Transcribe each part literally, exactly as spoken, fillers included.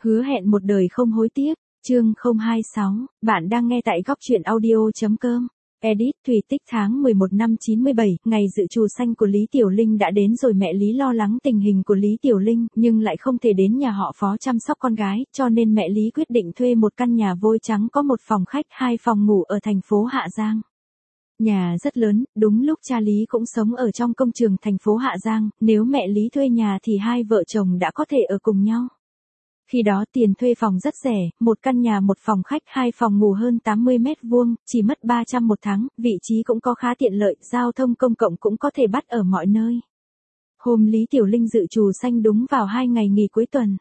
Hứa hẹn một đời không hối tiếc, chương không hai sáu, bạn đang nghe tại góc truyện audio.com. Edit Thủy Tích tháng mười một năm chín mươi bảy, ngày dự trù xanh của Lý Tiểu Linh đã đến rồi. Mẹ Lý lo lắng tình hình của Lý Tiểu Linh, nhưng lại không thể đến nhà họ Phó chăm sóc con gái, cho nên mẹ Lý quyết định thuê một căn nhà vôi trắng có một phòng khách, hai phòng ngủ ở thành phố Hạ Giang. Nhà rất lớn, đúng lúc cha Lý cũng sống ở trong công trường thành phố Hạ Giang, nếu mẹ Lý thuê nhà thì hai vợ chồng đã có thể ở cùng nhau. Khi đó tiền thuê phòng rất rẻ, một căn nhà một phòng khách hai phòng ngủ hơn tám mươi mét vuông, chỉ mất ba trăm một tháng, vị trí cũng có khá tiện lợi, giao thông công cộng cũng có thể bắt ở mọi nơi. Hôm Lý Tiểu Linh dự trù xanh đúng vào hai ngày nghỉ cuối tuần.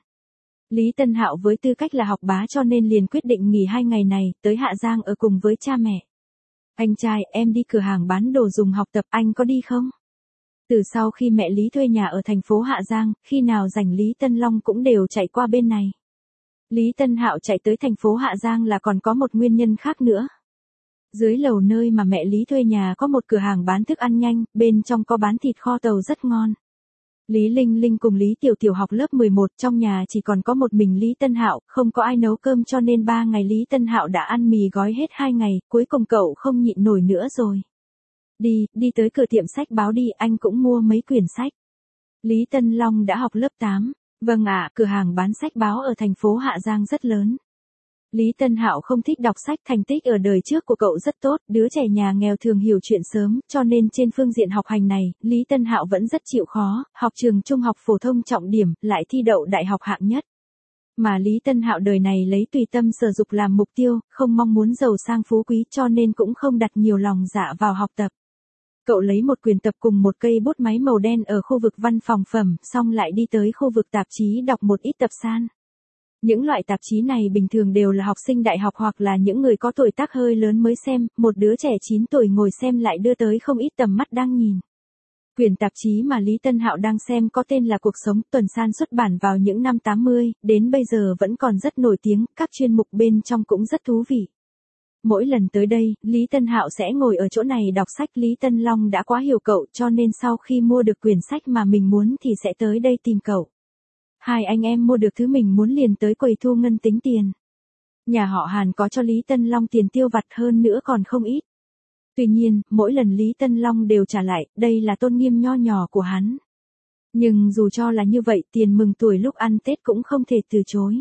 Lý Tân Hạo với tư cách là học bá cho nên liền quyết định nghỉ hai ngày này, tới Hạ Giang ở cùng với cha mẹ. Anh trai, em đi cửa hàng bán đồ dùng học tập, anh có đi không? Từ sau khi mẹ Lý thuê nhà ở thành phố Hạ Giang, khi nào rảnh Lý Tân Long cũng đều chạy qua bên này. Lý Tân Hạo chạy tới thành phố Hạ Giang là còn có một nguyên nhân khác nữa. Dưới lầu nơi mà mẹ Lý thuê nhà có một cửa hàng bán thức ăn nhanh, bên trong có bán thịt kho tàu rất ngon. Lý Linh Linh cùng Lý Tiểu Tiểu học lớp mười một, trong nhà chỉ còn có một mình Lý Tân Hạo, không có ai nấu cơm cho nên ba ngày Lý Tân Hạo đã ăn mì gói hết hai ngày, cuối cùng cậu không nhịn nổi nữa rồi. Đi, đi tới cửa tiệm sách báo đi, anh cũng mua mấy quyển sách. Lý Tân Long đã học lớp tám. Vâng ạ, cửa hàng bán sách báo ở thành phố Hạ Giang rất lớn. Lý Tân Hạo không thích đọc sách, thành tích ở đời trước của cậu rất tốt, đứa trẻ nhà nghèo thường hiểu chuyện sớm, cho nên trên phương diện học hành này, Lý Tân Hạo vẫn rất chịu khó, học trường trung học phổ thông trọng điểm, lại thi đậu đại học hạng nhất. Mà Lý Tân Hạo đời này lấy tùy tâm sở dục làm mục tiêu, không mong muốn giàu sang phú quý cho nên cũng không đặt nhiều lòng dạ vào học tập. Cậu lấy một quyển tập cùng một cây bút máy màu đen ở khu vực văn phòng phẩm, xong lại đi tới khu vực tạp chí đọc một ít tập san. Những loại tạp chí này bình thường đều là học sinh đại học hoặc là những người có tuổi tác hơi lớn mới xem, một đứa trẻ chín tuổi ngồi xem lại đưa tới không ít tầm mắt đang nhìn. Quyển tạp chí mà Lý Tân Hạo đang xem có tên là Cuộc Sống, tuần san xuất bản vào những năm tám mươi, đến bây giờ vẫn còn rất nổi tiếng, các chuyên mục bên trong cũng rất thú vị. Mỗi lần tới đây, Lý Tân Hạo sẽ ngồi ở chỗ này đọc sách. Lý Tân Long đã quá hiểu cậu cho nên sau khi mua được quyển sách mà mình muốn thì sẽ tới đây tìm cậu. Hai anh em mua được thứ mình muốn liền tới quầy thu ngân tính tiền. Nhà họ Hàn có cho Lý Tân Long tiền tiêu vặt hơn nữa còn không ít. Tuy nhiên, mỗi lần Lý Tân Long đều trả lại, đây là tôn nghiêm nho nhỏ của hắn. Nhưng dù cho là như vậy, tiền mừng tuổi lúc ăn Tết cũng không thể từ chối.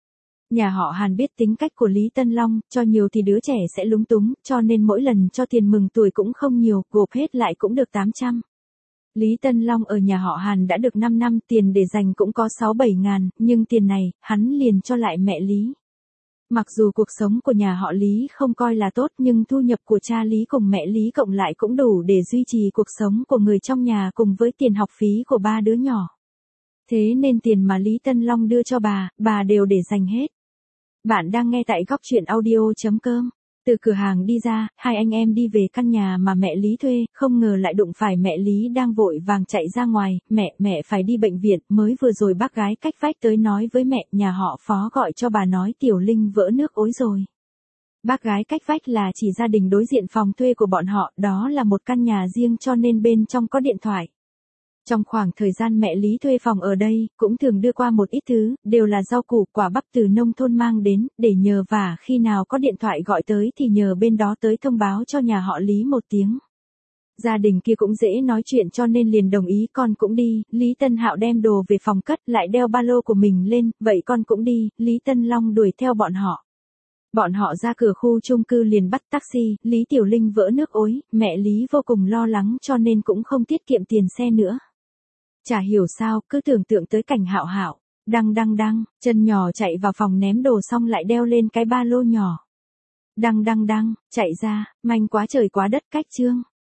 Nhà họ Hàn biết tính cách của Lý Tân Long, cho nhiều thì đứa trẻ sẽ lúng túng, cho nên mỗi lần cho tiền mừng tuổi cũng không nhiều, gộp hết lại cũng được tám trăm. Lý Tân Long ở nhà họ Hàn đã được năm năm, tiền để dành cũng có sáu bảy ngàn, nhưng tiền này, hắn liền cho lại mẹ Lý. Mặc dù cuộc sống của nhà họ Lý không coi là tốt nhưng thu nhập của cha Lý cùng mẹ Lý cộng lại cũng đủ để duy trì cuộc sống của người trong nhà cùng với tiền học phí của ba đứa nhỏ. Thế nên tiền mà Lý Tân Long đưa cho bà, bà đều để dành hết. Bạn đang nghe tại góc truyện audio.com. Từ cửa hàng đi ra, hai anh em đi về căn nhà mà mẹ Lý thuê, không ngờ lại đụng phải mẹ Lý đang vội vàng chạy ra ngoài, mẹ, mẹ phải đi bệnh viện, mới vừa rồi bác gái cách vách tới nói với mẹ, nhà họ Phó gọi cho bà nói Tiểu Linh vỡ nước ối rồi. Bác gái cách vách là chỉ gia đình đối diện phòng thuê của bọn họ, đó là một căn nhà riêng cho nên bên trong có điện thoại. Trong khoảng thời gian mẹ Lý thuê phòng ở đây, cũng thường đưa qua một ít thứ, đều là rau củ quả bắp từ nông thôn mang đến, để nhờ vả khi nào có điện thoại gọi tới thì nhờ bên đó tới thông báo cho nhà họ Lý một tiếng. Gia đình kia cũng dễ nói chuyện cho nên liền đồng ý con cũng đi, Lý Tân Hạo đem đồ về phòng cất lại đeo ba lô của mình lên, vậy con cũng đi, Lý Tân Long đuổi theo bọn họ. Bọn họ ra cửa khu chung cư liền bắt taxi, Lý Tiểu Linh vỡ nước ối, mẹ Lý vô cùng lo lắng cho nên cũng không tiết kiệm tiền xe nữa. Chả hiểu sao, cứ tưởng tượng tới cảnh Hạo Hạo, đăng đăng đăng, chân nhỏ chạy vào phòng ném đồ xong lại đeo lên cái ba lô nhỏ. Đăng đăng đăng, chạy ra, manh quá trời quá đất cách chương.